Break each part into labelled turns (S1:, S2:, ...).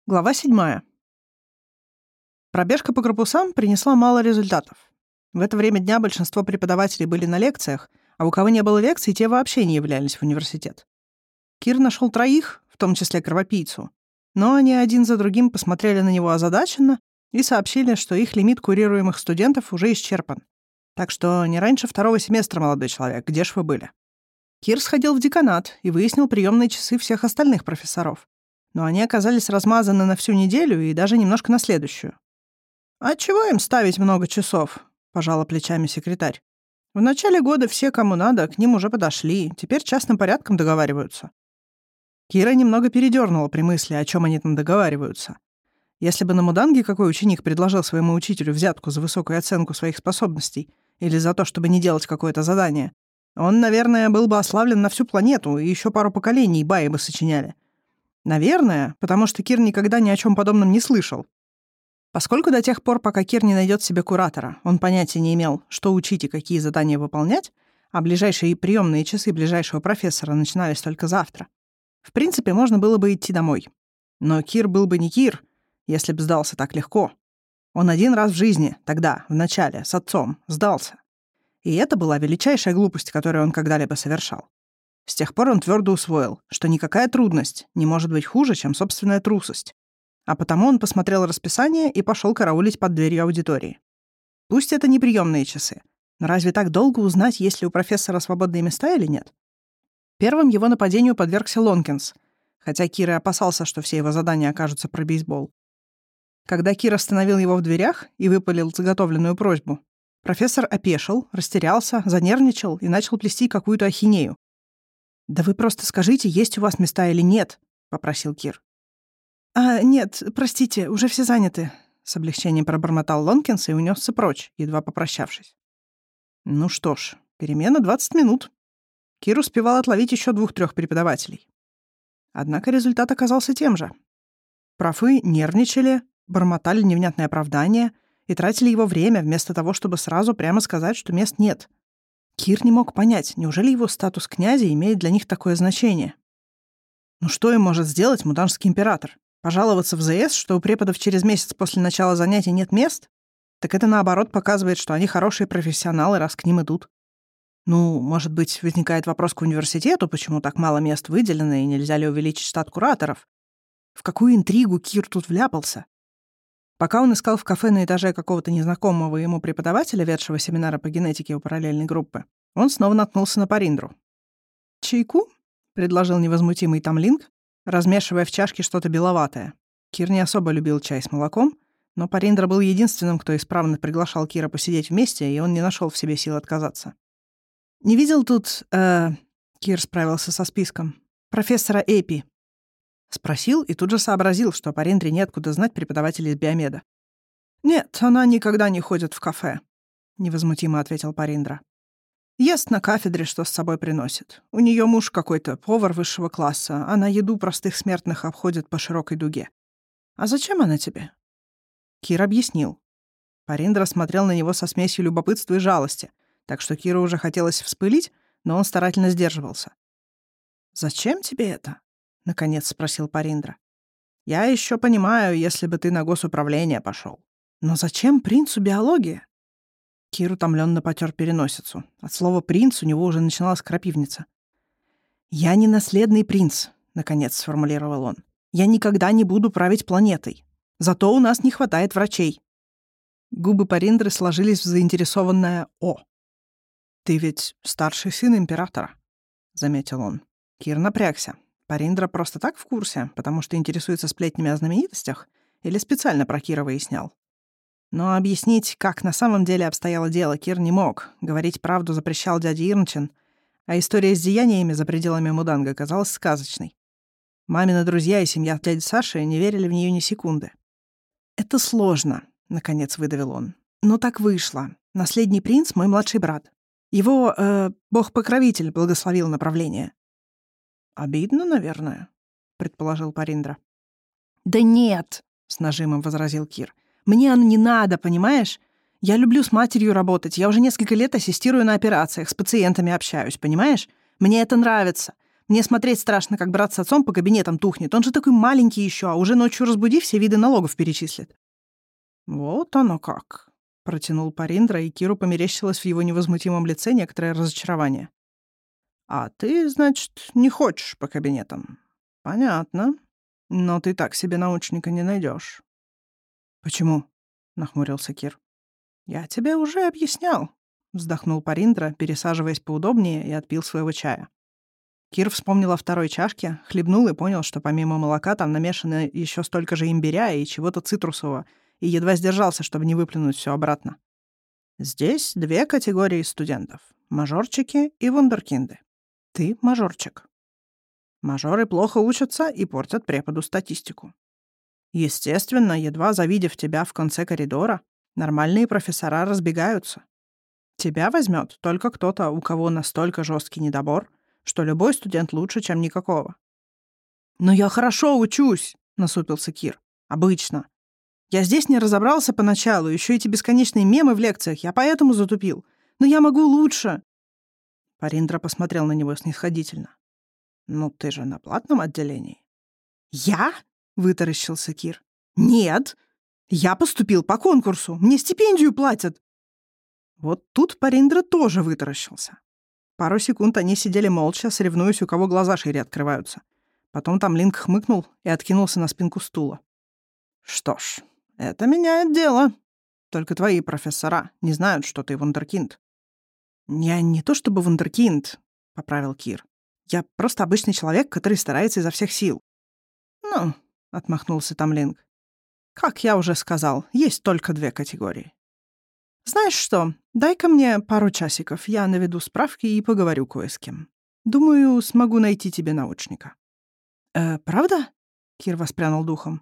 S1: Глава 7. Пробежка по корпусам принесла мало результатов. В это время дня большинство преподавателей были на лекциях, а у кого не было лекций, те вообще не являлись в университет. Кир нашел 3, в том числе кровопийцу, но они один за другим посмотрели на него озадаченно и сообщили, что их лимит курируемых студентов уже исчерпан. Так что не раньше 2-го семестра, молодой человек, где ж вы были? Кир сходил в деканат и выяснил приемные часы всех остальных профессоров. Но они оказались размазаны на всю неделю и даже немножко на следующую. «А чего им ставить много часов?» — пожала плечами секретарь. «В начале года все, кому надо, к ним уже подошли, теперь частным порядком договариваются». Кира немного передернула при мысли, о чем они там договариваются. Если бы на Муданге какой ученик предложил своему учителю взятку за высокую оценку своих способностей или за то, чтобы не делать какое-то задание, он, наверное, был бы ославлен на всю планету, и еще пару поколений баи бы сочиняли. Наверное, потому что Кир никогда ни о чем подобном не слышал. Поскольку до тех пор, пока Кир не найдет себе куратора, он понятия не имел, что учить и какие задания выполнять, а ближайшие приемные часы ближайшего профессора начинались только завтра. В принципе, можно было бы идти домой. Но Кир был бы не Кир, если бы сдался так легко. Он один раз в жизни, тогда, в начале, с отцом, сдался. И это была величайшая глупость, которую он когда-либо совершал. С тех пор он твердо усвоил, что никакая трудность не может быть хуже, чем собственная трусость. А потому он посмотрел расписание и пошел караулить под дверью аудитории. Пусть это не приемные часы, но разве так долго узнать, есть ли у профессора свободные места или нет? Первым его нападению подвергся Лонкинс, хотя Кир и опасался, что все его задания окажутся про бейсбол. Когда Кир остановил его в дверях и выпалил заготовленную просьбу, профессор опешил, растерялся, занервничал и начал плести какую-то ахинею. «Да вы просто скажите, есть у вас места или нет», — попросил Кир. «Нет, простите, уже все заняты», — с облегчением пробормотал Лонкинс и унесся прочь, едва попрощавшись. Ну что ж, перемена 20 минут. Кир успевал отловить еще 2-3 преподавателей. Однако результат оказался тем же. Профы нервничали, бормотали невнятные оправдания и тратили его время вместо того, чтобы сразу прямо сказать, что мест нет. Кир не мог понять, неужели его статус князя имеет для них такое значение. Ну что им может сделать муданжский император? Пожаловаться в ЗС, что у преподов через месяц после начала занятий нет мест? Так это, наоборот, показывает, что они хорошие профессионалы, раз к ним идут. Ну, может быть, возникает вопрос к университету, почему так мало мест выделено и нельзя ли увеличить штат кураторов? В какую интригу Кир тут вляпался? Пока он искал в кафе на этаже какого-то незнакомого ему преподавателя, ведшего семинара по генетике у параллельной группы, он снова наткнулся на Париндру. «Чайку?» — предложил невозмутимый Тамлинг, размешивая в чашке что-то беловатое. Кир не особо любил чай с молоком, но Париндра был единственным, кто исправно приглашал Кира посидеть вместе, и он не нашел в себе сил отказаться. «Не видел тут...» Кир справился со списком. «Профессора Эпи». Спросил и тут же сообразил, что Париндре неоткуда знать преподавателей из биомеда. «Нет, она никогда не ходит в кафе», — невозмутимо ответил Париндра. «Ест на кафедре, что с собой приносит. У нее муж какой-то, повар высшего класса, а на еду простых смертных обходит по широкой дуге. А зачем она тебе?» Кир объяснил. Париндра смотрел на него со смесью любопытства и жалости, так что Киру уже хотелось вспылить, но он старательно сдерживался. «Зачем тебе это?» — наконец спросил Париндра. «Я еще понимаю, если бы ты на госуправление пошел. Но зачем принцу биология?» Кир утомленно потер переносицу. От слова «принц» у него уже начиналась крапивница. «Я не наследный принц», — наконец сформулировал он. «Я никогда не буду править планетой. Зато у нас не хватает врачей». Губы Париндры сложились в заинтересованное «О». «Ты ведь старший сын императора», — заметил он. Кир напрягся. Париндра просто так в курсе, потому что интересуется сплетнями о знаменитостях, или специально про Кира выяснял? Но объяснить, как на самом деле обстояло дело, Кир не мог. Говорить правду запрещал дядя Ирнчин, а история с деяниями за пределами Муданга казалась сказочной. Мамины друзья и семья дяди Саши не верили в нее ни секунды. «Это сложно», — наконец выдавил он. «Но так вышло. Наследний принц — мой младший брат. Его, бог-покровитель благословил направление». «Обидно, наверное», — предположил Париндра. «Да нет», — с нажимом возразил Кир. «Мне оно не надо, понимаешь? Я люблю с матерью работать. Я уже несколько лет ассистирую на операциях, с пациентами общаюсь, понимаешь? Мне это нравится. Мне смотреть страшно, как брат с отцом по кабинетам тухнет. Он же такой маленький еще, а уже ночью разбуди, все виды налогов перечислит». «Вот оно как», — протянул Париндра, и Киру померещилось в его невозмутимом лице некоторое разочарование. «А ты, значит, не хочешь по кабинетам? Понятно. Но ты так себе научника не найдешь». «Почему?» — нахмурился Кир. «Я тебе уже объяснял», — вздохнул Париндра, пересаживаясь поудобнее, и отпил своего чая. Кир вспомнил о второй чашке, хлебнул и понял, что помимо молока там намешано еще столько же имбиря и чего-то цитрусового, и едва сдержался, чтобы не выплюнуть все обратно. «Здесь 2 категории студентов — мажорчики и вундеркинды. Ты — мажорчик. Мажоры плохо учатся и портят преподу статистику. Естественно, едва завидев тебя в конце коридора, нормальные профессора разбегаются. Тебя возьмет только кто-то, у кого настолько жесткий недобор, что любой студент лучше, чем никакого». «Но я хорошо учусь», — насупился Кир. «Обычно. Я здесь не разобрался поначалу, еще эти бесконечные мемы в лекциях, я поэтому затупил. Но я могу лучше». Париндра посмотрел на него снисходительно. «Ну, ты же на платном отделении». «Я?» — вытаращился Кир. «Нет. Я поступил по конкурсу. Мне стипендию платят». Вот тут Париндра тоже вытаращился. Пару секунд они сидели молча, соревнуясь, у кого глаза шире открываются. Потом Тамлинг хмыкнул и откинулся на спинку стула. «Что ж, это меняет дело. Только твои профессора не знают, что ты вундеркинд». «Я не то чтобы вундеркинд», — поправил Кир. «Я просто обычный человек, который старается изо всех сил». «Ну», — отмахнулся Тамлинг. «Как я уже сказал, есть только 2 категории. Знаешь что, дай-ка мне пару часиков, я наведу справки и поговорю кое с кем. Думаю, смогу найти тебе научника». «Правда?» — Кир воспрянул духом.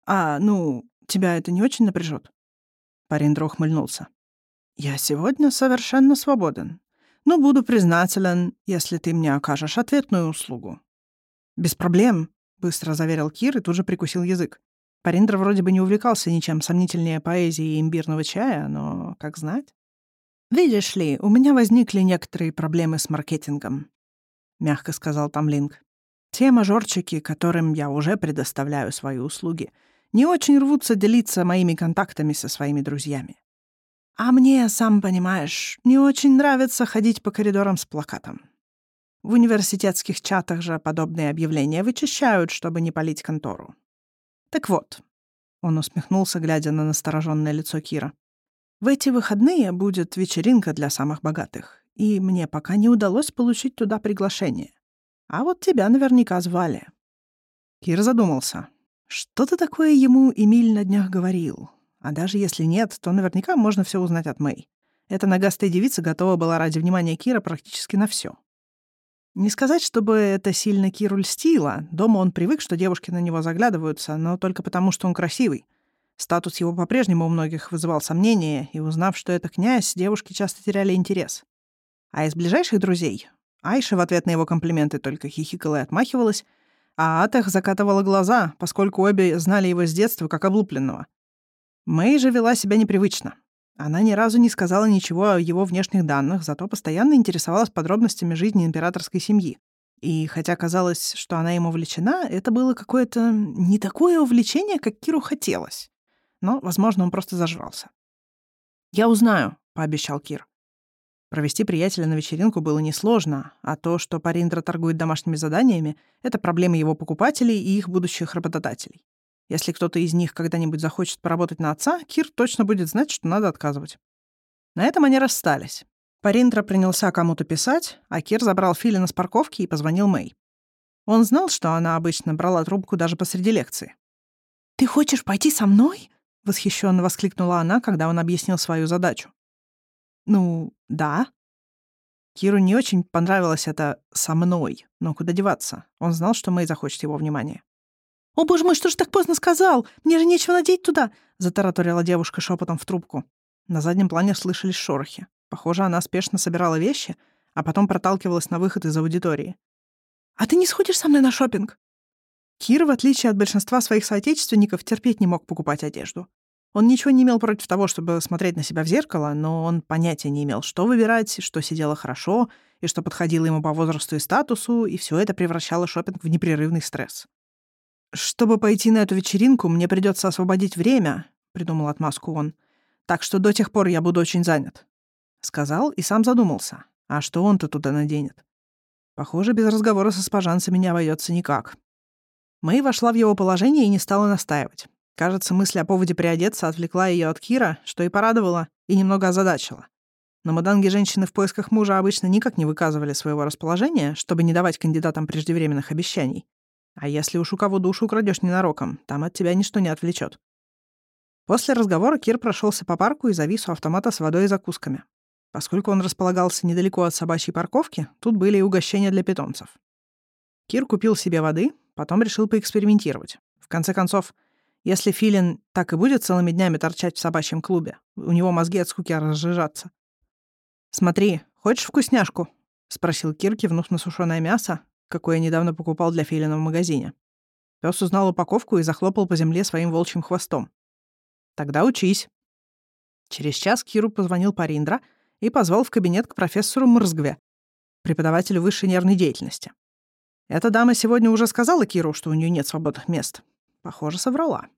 S1: Тебя это не очень напряжет?» Париндра ухмыльнулся. «Я сегодня совершенно свободен, но буду признателен, если ты мне окажешь ответную услугу». «Без проблем», — быстро заверил Кир и тут же прикусил язык. Париндра вроде бы не увлекался ничем сомнительнее поэзии и имбирного чая, но как знать. «Видишь ли, у меня возникли некоторые проблемы с маркетингом», — мягко сказал Тамлинг. «Те мажорчики, которым я уже предоставляю свои услуги, не очень рвутся делиться моими контактами со своими друзьями. А мне, сам понимаешь, не очень нравится ходить по коридорам с плакатом. В университетских чатах же подобные объявления вычищают, чтобы не палить контору. Так вот», — он усмехнулся, глядя на настороженное лицо Кира, «в эти выходные будет вечеринка для самых богатых, и мне пока не удалось получить туда приглашение. А вот тебя наверняка звали». Кир задумался. Что-то такое ему Эмиль на днях говорил. А даже если нет, то наверняка можно все узнать от Мэй. Эта нагастая девица готова была ради внимания Кира практически на все. Не сказать, чтобы это сильно Киру льстило. Дома он привык, что девушки на него заглядываются, но только потому, что он красивый. Статус его по-прежнему у многих вызывал сомнения, и, узнав, что это князь, девушки часто теряли интерес. А из ближайших друзей Айша в ответ на его комплименты только хихикала и отмахивалась, а Атах закатывала глаза, поскольку обе знали его с детства как облупленного. Мэй же вела себя непривычно. Она ни разу не сказала ничего о его внешних данных, зато постоянно интересовалась подробностями жизни императорской семьи. И хотя казалось, что она ему увлечена, это было какое-то не такое увлечение, как Киру хотелось. Но, возможно, он просто зажрался. «Я узнаю», — пообещал Кир. Провести приятеля на вечеринку было несложно, а то, что Париндра торгует домашними заданиями, это проблемы его покупателей и их будущих работодателей. Если кто-то из них когда-нибудь захочет поработать на отца, Кир точно будет знать, что надо отказывать. На этом они расстались. Париндра принялся кому-то писать, а Кир забрал Филина с парковки и позвонил Мэй. Он знал, что она обычно брала трубку даже посреди лекции. «Ты хочешь пойти со мной?» — восхищенно воскликнула она, когда он объяснил свою задачу. «Ну, да». Киру не очень понравилось это «со мной», но куда деваться? Он знал, что Мэй захочет его внимания. «О, боже мой, что ж так поздно сказал? Мне же нечего надеть туда!» — затараторила девушка шепотом в трубку. На заднем плане слышались шорохи. Похоже, она спешно собирала вещи, а потом проталкивалась на выход из аудитории. «А ты не сходишь со мной на шопинг?» Кир, в отличие от большинства своих соотечественников, терпеть не мог покупать одежду. Он ничего не имел против того, чтобы смотреть на себя в зеркало, но он понятия не имел, что выбирать, что сидело хорошо, и что подходило ему по возрасту и статусу, и все это превращало шопинг в непрерывный стресс. «Чтобы пойти на эту вечеринку, мне придется освободить время», — придумал отмазку он. «Так что до тех пор я буду очень занят». Сказал и сам задумался. А что он-то туда наденет? Похоже, без разговора со спажанцами не обойдется никак. Мэй вошла в его положение и не стала настаивать. Кажется, мысль о поводе приодеться отвлекла ее от Кира, что и порадовало, и немного озадачила. На Маданге женщины в поисках мужа обычно никак не выказывали своего расположения, чтобы не давать кандидатам преждевременных обещаний. А если уж у кого душу украдешь ненароком, там от тебя ничто не отвлечет. После разговора Кир прошелся по парку и завис у автомата с водой и закусками. Поскольку он располагался недалеко от собачьей парковки, тут были и угощения для питомцев. Кир купил себе воды, потом решил поэкспериментировать. В конце концов, если Филин так и будет целыми днями торчать в собачьем клубе, у него мозги от скуки разжижатся. «Смотри, хочешь вкусняшку?» — спросил Кир, кивнув на сушеное мясо, какое недавно покупал для Филина в магазине. Пёс узнал упаковку и захлопал по земле своим волчьим хвостом. «Тогда учись». Через час Киру позвонил Париндра и позвал в кабинет к профессору Мрзгве, преподавателю высшей нервной деятельности. Эта дама сегодня уже сказала Киру, что у нее нет свободных мест. Похоже, соврала.